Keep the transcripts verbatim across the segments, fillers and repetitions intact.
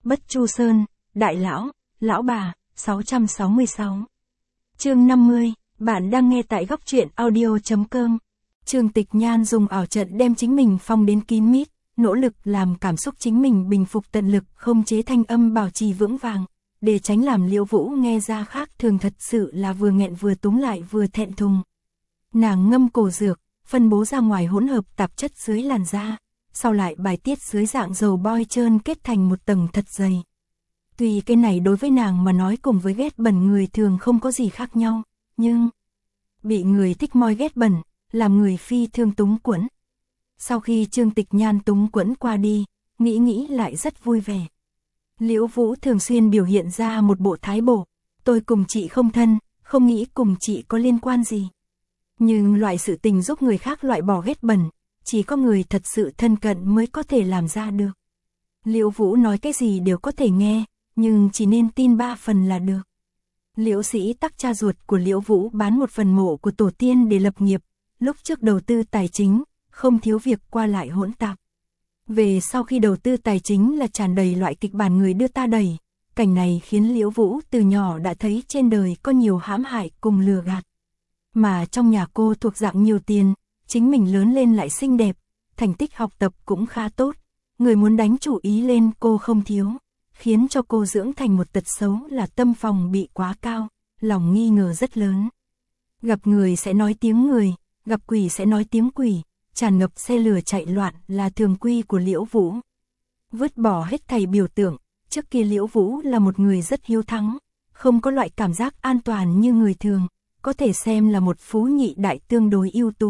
Bất Chu Sơn, Đại Lão, Lão Bà, sáu trăm sáu mươi sáu. Chương năm mươi, bạn đang nghe tại góc truyện audio chấm com. Trương Tịch Nhan dùng ảo trận đem chính mình phong đến kín mít, nỗ lực làm cảm xúc chính mình bình phục, tận lực không chế thanh âm bảo trì vững vàng, để tránh làm Liễu Vũ nghe ra khác thường, thật sự là vừa nghẹn vừa túng lại vừa thẹn thùng. Nàng ngâm cổ dược, phân bố ra ngoài hỗn hợp tạp chất dưới làn da, sau lại bài tiết dưới dạng dầu bôi trơn kết thành một tầng thật dày. Tuy cái này đối với nàng mà nói cùng với ghét bẩn người thường không có gì khác nhau, nhưng bị người thích moi ghét bẩn, làm người phi thương túng quẫn. Sau khi Trương Tịch Nhan túng quẫn qua đi, nghĩ nghĩ lại rất vui vẻ. Liễu Vũ thường xuyên biểu hiện ra một bộ thái bộ, tôi cùng chị không thân, không nghĩ cùng chị có liên quan gì. Nhưng loại sự tình giúp người khác loại bỏ ghét bẩn, chỉ có người thật sự thân cận mới có thể làm ra được. Liễu Vũ nói cái gì đều có thể nghe, nhưng chỉ nên tin ba phần là được. Liễu Sĩ Tắc, cha ruột của Liễu Vũ, bán một phần mộ của tổ tiên để lập nghiệp, lúc trước đầu tư tài chính, không thiếu việc qua lại hỗn tạp. Về sau khi đầu tư tài chính là tràn đầy loại kịch bản người đưa ta đẩy, cảnh này khiến Liễu Vũ từ nhỏ đã thấy trên đời có nhiều hãm hại cùng lừa gạt. Mà trong nhà cô thuộc dạng nhiều tiền, chính mình lớn lên lại xinh đẹp, thành tích học tập cũng khá tốt, người muốn đánh chủ ý lên cô không thiếu, khiến cho cô dưỡng thành một tật xấu là tâm phòng bị quá cao, lòng nghi ngờ rất lớn. Gặp người sẽ nói tiếng người, gặp quỷ sẽ nói tiếng quỷ, tràn ngập xe lửa chạy loạn là thường quy của Liễu Vũ. Vứt bỏ hết thảy biểu tượng, trước kia Liễu Vũ là một người rất hiếu thắng, không có loại cảm giác an toàn như người thường, có thể xem là một phú nhị đại tương đối ưu tú.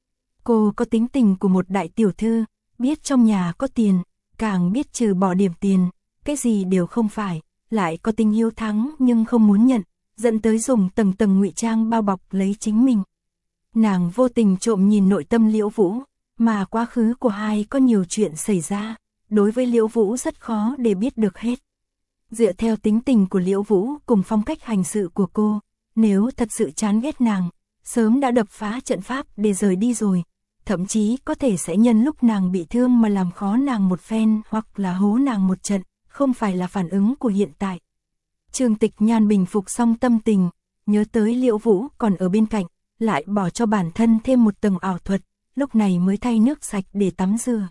Cô có tính tình của một đại tiểu thư, biết trong nhà có tiền, càng biết trừ bỏ điểm tiền, cái gì đều không phải, lại có tính hiếu thắng nhưng không muốn nhận, dẫn tới dùng tầng tầng ngụy trang bao bọc lấy chính mình. Nàng vô tình trộm nhìn nội tâm Liễu Vũ, mà quá khứ của hai có nhiều chuyện xảy ra, đối với Liễu Vũ rất khó để biết được hết. Dựa theo tính tình của Liễu Vũ cùng phong cách hành sự của cô, nếu thật sự chán ghét nàng, sớm đã đập phá trận pháp để rời đi rồi, thậm chí có thể sẽ nhân lúc nàng bị thương mà làm khó nàng một phen hoặc là hố nàng một trận, không phải là phản ứng của hiện tại. Trương Tịch Nhan bình phục xong tâm tình, nhớ tới Liễu Vũ còn ở bên cạnh, lại bỏ cho bản thân thêm một tầng ảo thuật, lúc này mới thay nước sạch để tắm rửa.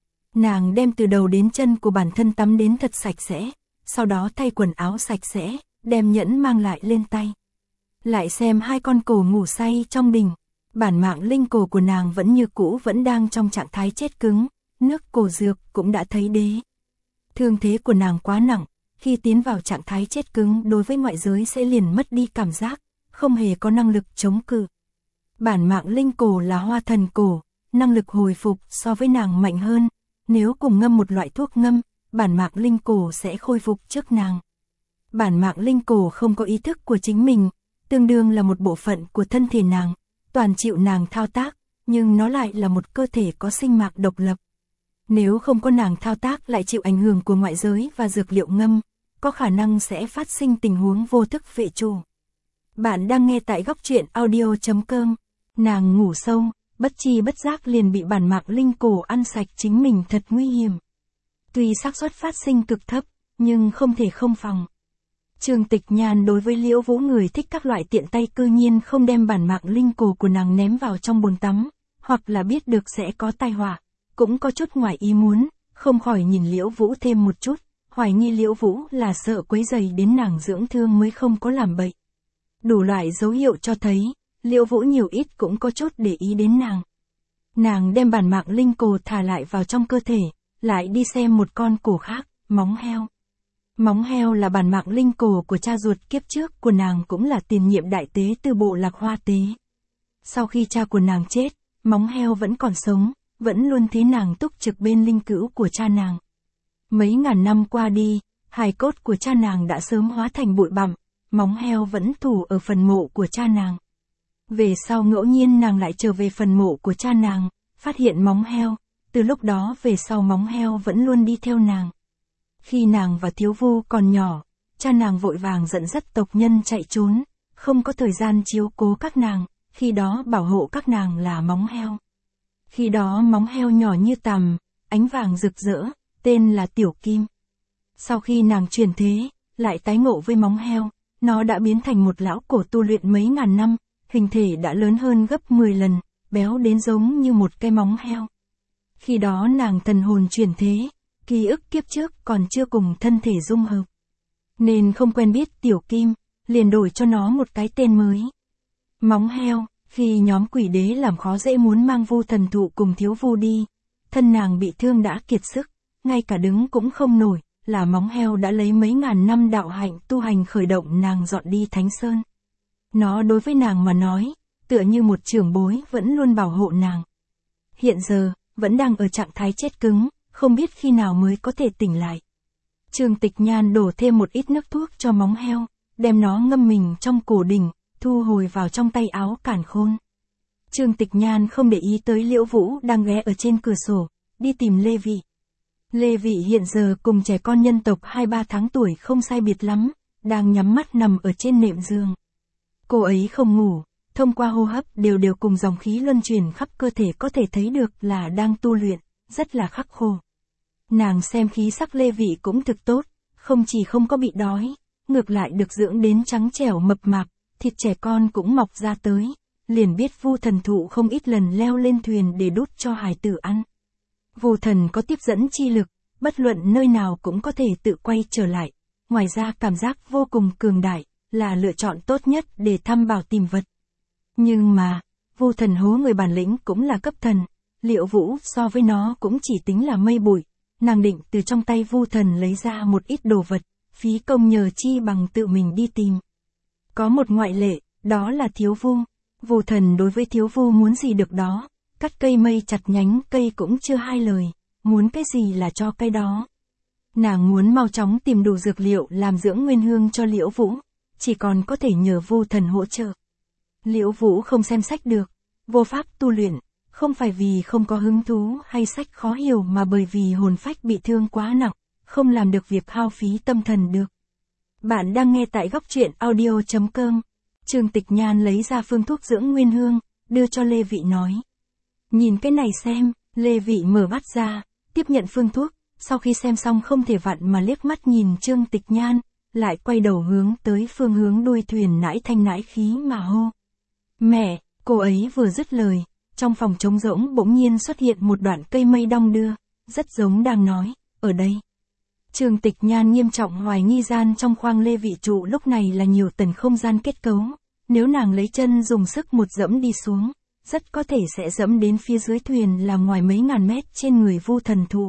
Nàng đem từ đầu đến chân của bản thân tắm đến thật sạch sẽ, sau đó thay quần áo sạch sẽ, đem nhẫn mang lại lên tay. Lại xem hai con cổ ngủ say trong đình, bản mạng linh cổ của nàng vẫn như cũ, vẫn đang trong trạng thái chết cứng, nước cổ dược cũng đã thấy đế. Thương thế của nàng quá nặng, khi tiến vào trạng thái chết cứng đối với ngoại giới sẽ liền mất đi cảm giác, không hề có năng lực chống cự. Bản mạng linh cổ là hoa thần cổ, năng lực hồi phục so với nàng mạnh hơn, nếu cùng ngâm một loại thuốc ngâm, bản mạng linh cổ sẽ khôi phục trước nàng. Bản mạng linh cổ không có ý thức của chính mình, tương đương là một bộ phận của thân thể nàng, toàn chịu nàng thao tác, nhưng nó lại là một cơ thể có sinh mạng độc lập. Nếu không có nàng thao tác lại chịu ảnh hưởng của ngoại giới và dược liệu ngâm, có khả năng sẽ phát sinh tình huống vô thức vệ chủ. Bạn đang nghe tại góc truyện audio chấm com. Nàng ngủ sâu, bất chi bất giác liền bị bản mạng linh cổ ăn sạch chính mình, thật nguy hiểm. Tuy xác suất phát sinh cực thấp, nhưng không thể không phòng. Trương Tịch Nhan đối với Liễu Vũ người thích các loại tiện tay, cư nhiên không đem bản mạng linh cổ của nàng ném vào trong bồn tắm, hoặc là biết được sẽ có tai họa, cũng có chút ngoài ý muốn, không khỏi nhìn Liễu Vũ thêm một chút, hoài nghi Liễu Vũ là sợ quấy rầy đến nàng dưỡng thương mới không có làm bậy. Đủ loại dấu hiệu cho thấy, Liễu Vũ nhiều ít cũng có chút để ý đến nàng. Nàng đem bản mạng linh cổ thả lại vào trong cơ thể, lại đi xem một con cổ khác, móng heo. Móng heo là bản mạng linh cổ của cha ruột kiếp trước của nàng, cũng là tiền nhiệm đại tế từ bộ Lạc Hoa Tế. Sau khi cha của nàng chết, móng heo vẫn còn sống, vẫn luôn thế nàng túc trực bên linh cữu của cha nàng. Mấy ngàn năm qua đi, hài cốt của cha nàng đã sớm hóa thành bụi bặm, móng heo vẫn thủ ở phần mộ của cha nàng. Về sau ngẫu nhiên nàng lại trở về phần mộ của cha nàng, phát hiện móng heo, từ lúc đó về sau móng heo vẫn luôn đi theo nàng. Khi nàng và Thiếu Vu còn nhỏ, cha nàng vội vàng dẫn dắt tộc nhân chạy trốn, không có thời gian chiếu cố các nàng, khi đó bảo hộ các nàng là móng heo. Khi đó móng heo nhỏ như tằm, ánh vàng rực rỡ, tên là Tiểu Kim. Sau khi nàng chuyển thế, lại tái ngộ với móng heo, nó đã biến thành một lão cổ tu luyện mấy ngàn năm, hình thể đã lớn hơn gấp mười lần, béo đến giống như một cái móng heo. Khi đó nàng thần hồn chuyển thế, ký ức kiếp trước còn chưa cùng thân thể dung hợp. Nên không quen biết Tiểu Kim, liền đổi cho nó một cái tên mới. Móng heo, khi nhóm quỷ đế làm khó dễ muốn mang Vu Thần Thụ cùng Thiếu Vu đi, thân nàng bị thương đã kiệt sức, ngay cả đứng cũng không nổi, là móng heo đã lấy mấy ngàn năm đạo hạnh tu hành khởi động nàng dọn đi Thánh Sơn. Nó đối với nàng mà nói, tựa như một trưởng bối vẫn luôn bảo hộ nàng. Hiện giờ, vẫn đang ở trạng thái chết cứng, không biết khi nào mới có thể tỉnh lại. Trương Tịch Nhan đổ thêm một ít nước thuốc cho móng heo, đem nó ngâm mình trong cổ đỉnh, thu hồi vào trong tay áo cản khôn. Trương Tịch Nhan không để ý tới Liễu Vũ đang ghé ở trên cửa sổ, đi tìm Lê Vị. Lê Vị hiện giờ cùng trẻ con nhân tộc hai ba tháng tuổi không sai biệt lắm, đang nhắm mắt nằm ở trên nệm giường. Cô ấy không ngủ, thông qua hô hấp đều đều cùng dòng khí luân chuyển khắp cơ thể có thể thấy được là đang tu luyện, rất là khắc khổ. Nàng xem khí sắc Lê Vị cũng thực tốt, không chỉ không có bị đói, ngược lại được dưỡng đến trắng trẻo mập mạp, thịt trẻ con cũng mọc ra tới, liền biết Vu Thần Thụ không ít lần leo lên thuyền để đút cho hài tử ăn. Vu Thần có tiếp dẫn chi lực, bất luận nơi nào cũng có thể tự quay trở lại, ngoài ra cảm giác vô cùng cường đại, là lựa chọn tốt nhất để thăm bảo tìm vật. Nhưng mà, Vu Thần hố người bản lĩnh cũng là cấp thần, Liễu Vũ so với nó cũng chỉ tính là mây bụi, nàng định từ trong tay Vu Thần lấy ra một ít đồ vật, phí công nhờ chi bằng tự mình đi tìm. Có một ngoại lệ, đó là Thiếu Vu. Vu Thần đối với Thiếu Vu muốn gì được đó, cắt cây mây chặt nhánh cây cũng chưa hai lời, muốn cái gì là cho cái đó. Nàng muốn mau chóng tìm đủ dược liệu làm dưỡng nguyên hương cho Liễu Vũ, chỉ còn có thể nhờ Vu Thần hỗ trợ. Liễu Vũ không xem sách được, vô pháp tu luyện, không phải vì không có hứng thú hay sách khó hiểu mà bởi vì hồn phách bị thương quá nặng, không làm được việc hao phí tâm thần được. Bạn đang nghe tại góc truyện audio chấm com. Trương Tịch Nhan lấy ra phương thuốc dưỡng nguyên hương, đưa cho Lê Vị nói. Nhìn cái này xem, Lê Vị mở mắt ra, tiếp nhận phương thuốc, sau khi xem xong không thể vặn mà liếc mắt nhìn Trương Tịch Nhan, lại quay đầu hướng tới phương hướng đuôi thuyền nãi thanh nãi khí mà hô. Mẹ, cô ấy vừa dứt lời, trong phòng trống rỗng bỗng nhiên xuất hiện một đoạn cây mây đong đưa, rất giống đang nói, ở đây. Trương Tịch Nhan nghiêm trọng hoài nghi gian trong khoang Lê Vị trụ lúc này là nhiều tầng không gian kết cấu, nếu nàng lấy chân dùng sức một dẫm đi xuống, rất có thể sẽ dẫm đến phía dưới thuyền là ngoài mấy ngàn mét trên người Vu Thần Thụ.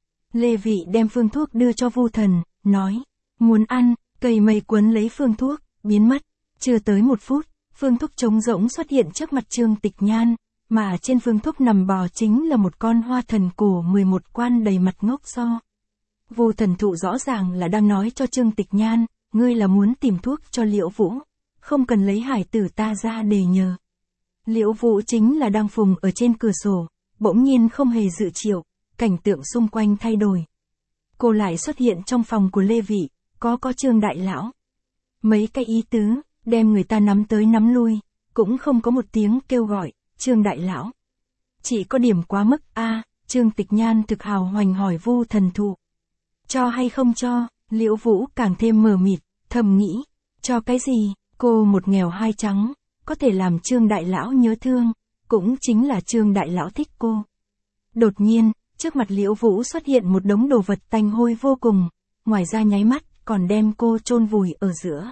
Lê Vị đem phương thuốc đưa cho Vu Thần, nói, muốn ăn, cây mây quấn lấy phương thuốc, biến mất, chưa tới một phút, phương thuốc trống rỗng xuất hiện trước mặt Trương Tịch Nhan, mà trên phương thuốc nằm bò chính là một con hoa thần cổ mười một quan đầy mặt ngốc so. Vu Thần Thụ rõ ràng là đang nói cho Trương Tịch Nhan, ngươi là muốn tìm thuốc cho Liễu Vũ, không cần lấy hải tử ta ra để nhờ. Liễu Vũ chính là đang phùng ở trên cửa sổ, bỗng nhiên không hề dự triệu, cảnh tượng xung quanh thay đổi. Cô lại xuất hiện trong phòng của Lê Vị, có có Trương Đại Lão. Mấy cái ý tứ, đem người ta nắm tới nắm lui, cũng không có một tiếng kêu gọi, Trương Đại Lão. Chỉ có điểm quá mức a à, Trương Tịch Nhan thực hào hoành hỏi Vu Thần Thụ. Cho hay không cho, Liễu Vũ càng thêm mờ mịt, thầm nghĩ, cho cái gì, cô một nghèo hai trắng, có thể làm Trương Đại Lão nhớ thương, cũng chính là Trương Đại Lão thích cô. Đột nhiên, trước mặt Liễu Vũ xuất hiện một đống đồ vật tanh hôi vô cùng, ngoài ra nháy mắt, còn đem cô chôn vùi ở giữa.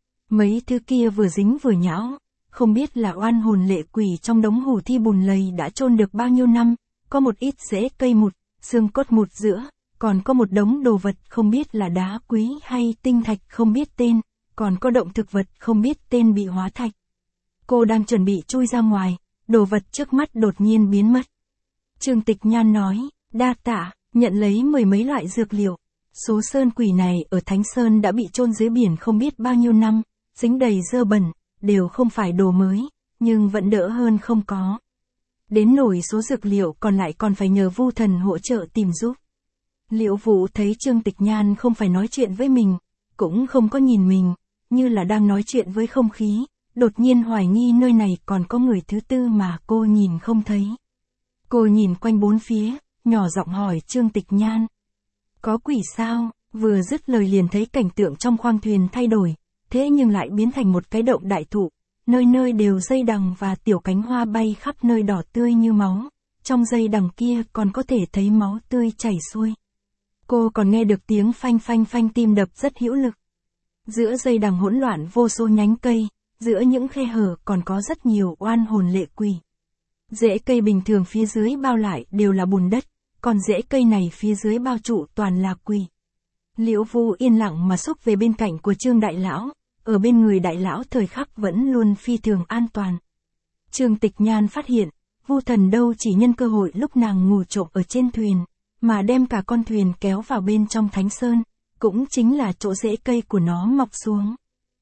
Mấy thứ kia vừa dính vừa nhão, không biết là oan hồn lệ quỷ trong đống hủ thi bùn lầy đã chôn được bao nhiêu năm, có một ít rễ cây mụt, xương cốt mụt giữa, còn có một đống đồ vật không biết là đá quý hay tinh thạch không biết tên, còn có động thực vật không biết tên bị hóa thạch. Cô đang chuẩn bị chui ra ngoài, đồ vật trước mắt đột nhiên biến mất. Trương Tịch Nhan nói, đa tạ, nhận lấy mười mấy loại dược liệu. Số sơn quỷ này ở Thánh Sơn đã bị chôn dưới biển không biết bao nhiêu năm, dính đầy dơ bẩn, đều không phải đồ mới, nhưng vẫn đỡ hơn không có. Đến nổi số dược liệu còn lại còn phải nhờ Vu Thần hỗ trợ tìm giúp. Liễu Vũ thấy Trương Tịch Nhan không phải nói chuyện với mình, cũng không có nhìn mình, như là đang nói chuyện với không khí, đột nhiên hoài nghi nơi này còn có người thứ tư mà cô nhìn không thấy. Cô nhìn quanh bốn phía, nhỏ giọng hỏi Trương Tịch Nhan. Có quỷ sao? Vừa dứt lời liền thấy cảnh tượng trong khoang thuyền thay đổi, thế nhưng lại biến thành một cái động đại thụ, nơi nơi đều dây đằng và tiểu cánh hoa bay khắp nơi đỏ tươi như máu, trong dây đằng kia còn có thể thấy máu tươi chảy xuôi. Cô còn nghe được tiếng phanh phanh phanh tim đập rất hữu lực. Giữa dây đằng hỗn loạn vô số nhánh cây, giữa những khe hở còn có rất nhiều oan hồn lệ quỷ. Rễ cây bình thường phía dưới bao lại đều là bùn đất, còn rễ cây này phía dưới bao trụ toàn là quỷ. Liễu Vũ yên lặng mà xúc về bên cạnh của Trương Đại Lão, ở bên người Đại Lão thời khắc vẫn luôn phi thường an toàn. Trương Tịch Nhan phát hiện, Vu Thần đâu chỉ nhân cơ hội lúc nàng ngủ trộm ở trên thuyền, mà đem cả con thuyền kéo vào bên trong Thánh Sơn, cũng chính là chỗ rễ cây của nó mọc xuống.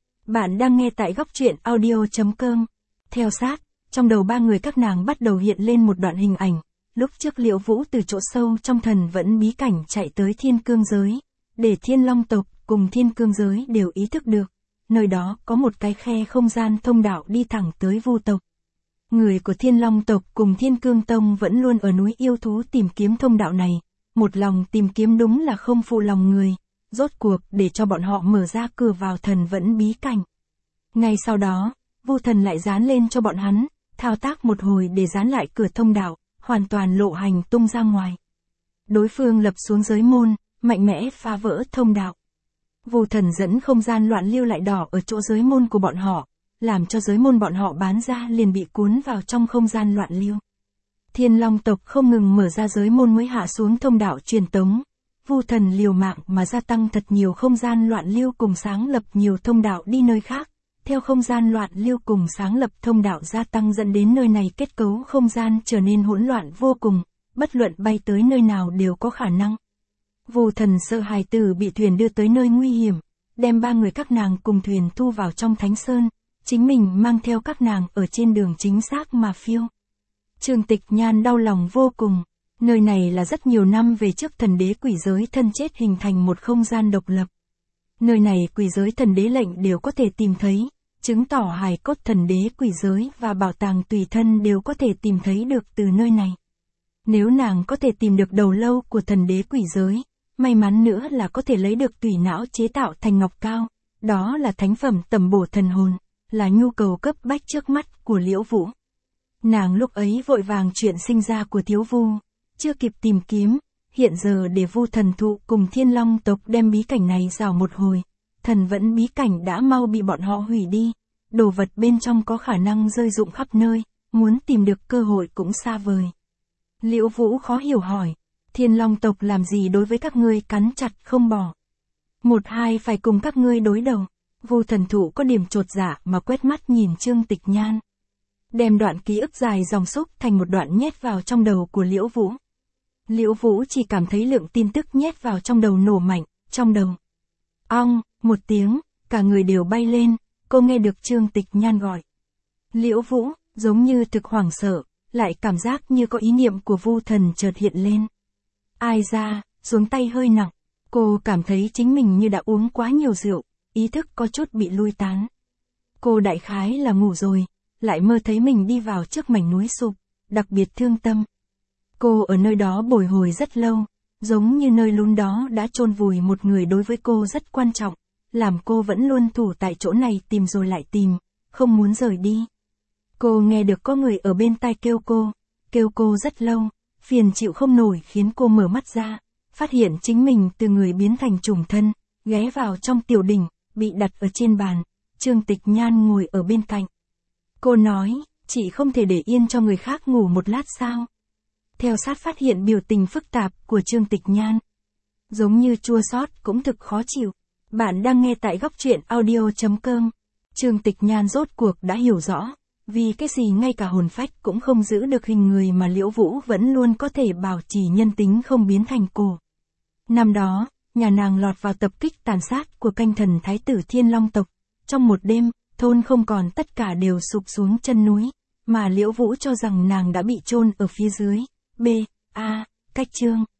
Bạn đang nghe tại góc truyện audio chấm com. Theo sát, trong đầu ba người các nàng bắt đầu hiện lên một đoạn hình ảnh, lúc trước Liễu Vũ từ chỗ sâu trong thần vẫn bí cảnh chạy tới Thiên Cương giới, để Thiên Long tộc cùng Thiên Cương giới đều ý thức được, nơi đó có một cái khe không gian thông đạo đi thẳng tới Vu tộc. Người của Thiên Long tộc cùng Thiên Cương tông vẫn luôn ở núi yêu thú tìm kiếm thông đạo này, một lòng tìm kiếm đúng là không phụ lòng người, rốt cuộc để cho bọn họ mở ra cửa vào thần vẫn bí cảnh. Ngay sau đó, Vu Thần lại dán lên cho bọn hắn, thao tác một hồi để dán lại cửa thông đạo, hoàn toàn lộ hành tung ra ngoài. Đối phương lập xuống giới môn, mạnh mẽ phá vỡ thông đạo. Vu Thần dẫn không gian loạn lưu lại đỏ ở chỗ giới môn của bọn họ, làm cho giới môn bọn họ bán ra liền bị cuốn vào trong không gian loạn lưu. Thiên Long tộc không ngừng mở ra giới môn mới hạ xuống thông đạo truyền tống. Vu Thần liều mạng mà gia tăng thật nhiều không gian loạn lưu cùng sáng lập nhiều thông đạo đi nơi khác. Theo không gian loạn lưu cùng sáng lập thông đạo gia tăng dẫn đến nơi này kết cấu không gian trở nên hỗn loạn vô cùng, bất luận bay tới nơi nào đều có khả năng. Vu Thần sợ hài tử bị thuyền đưa tới nơi nguy hiểm, đem ba người các nàng cùng thuyền thu vào trong Thánh Sơn, chính mình mang theo các nàng ở trên đường chính xác mà phiêu. Trương Tịch Nhan đau lòng vô cùng, nơi này là rất nhiều năm về trước thần đế quỷ giới thân chết hình thành một không gian độc lập. Nơi này quỷ giới thần đế lệnh đều có thể tìm thấy, chứng tỏ hài cốt thần đế quỷ giới và bảo tàng tùy thân đều có thể tìm thấy được từ nơi này. Nếu nàng có thể tìm được đầu lâu của thần đế quỷ giới, may mắn nữa là có thể lấy được tùy não chế tạo thành ngọc cao, đó là thánh phẩm tầm bổ thần hồn, là nhu cầu cấp bách trước mắt của Liễu Vũ. Nàng lúc ấy vội vàng chuyện sinh ra của Thiếu Vu, chưa kịp tìm kiếm, hiện giờ để Vu Thần thụ cùng Thiên Long tộc đem bí cảnh này rào một hồi, thần vẫn bí cảnh đã mau bị bọn họ hủy đi, đồ vật bên trong có khả năng rơi rụng khắp nơi, muốn tìm được cơ hội cũng xa vời. Liễu Vũ khó hiểu hỏi, Thiên Long tộc làm gì đối với các ngươi cắn chặt không bỏ? Một hai phải cùng các ngươi đối đầu. Vu Thần thụ có điểm chột dạ mà quét mắt nhìn Trương Tịch Nhan. Đem đoạn ký ức dài dòng xúc thành một đoạn nhét vào trong đầu của Liễu Vũ. Liễu Vũ chỉ cảm thấy lượng tin tức nhét vào trong đầu nổ mạnh, trong đầu. Ong, một tiếng, cả người đều bay lên, cô nghe được Trương Tịch Nhan gọi. Liễu Vũ, giống như thực hoảng sợ, lại cảm giác như có ý niệm của Vu Thần chợt hiện lên. Ai ra, xuống tay hơi nặng, cô cảm thấy chính mình như đã uống quá nhiều rượu, ý thức có chút bị lui tán. Cô đại khái là ngủ rồi, lại mơ thấy mình đi vào trước mảnh núi sụp, đặc biệt thương tâm. Cô ở nơi đó bồi hồi rất lâu, giống như nơi lún đó đã chôn vùi một người đối với cô rất quan trọng, làm cô vẫn luôn thủ tại chỗ này tìm rồi lại tìm, không muốn rời đi. Cô nghe được có người ở bên tai kêu cô, kêu cô rất lâu, phiền chịu không nổi khiến cô mở mắt ra, phát hiện chính mình từ người biến thành trùng thân, ghé vào trong tiểu đỉnh, bị đặt ở trên bàn, Trương Tịch Nhan ngồi ở bên cạnh. Cô nói, chị không thể để yên cho người khác ngủ một lát sao? Theo sát phát hiện biểu tình phức tạp của Trương Tịch Nhan. Giống như chua xót cũng thực khó chịu. Bạn đang nghe tại góc truyện audio chấm com. Trương Tịch Nhan rốt cuộc đã hiểu rõ, vì cái gì ngay cả hồn phách cũng không giữ được hình người mà Liễu Vũ vẫn luôn có thể bảo trì nhân tính không biến thành cổ. Năm đó, nhà nàng lọt vào tập kích tàn sát của canh thần thái tử Thiên Long tộc. Trong một đêm, thôn không còn tất cả đều sụp xuống chân núi, mà Liễu Vũ cho rằng nàng đã bị chôn ở phía dưới. B. A. Cách chương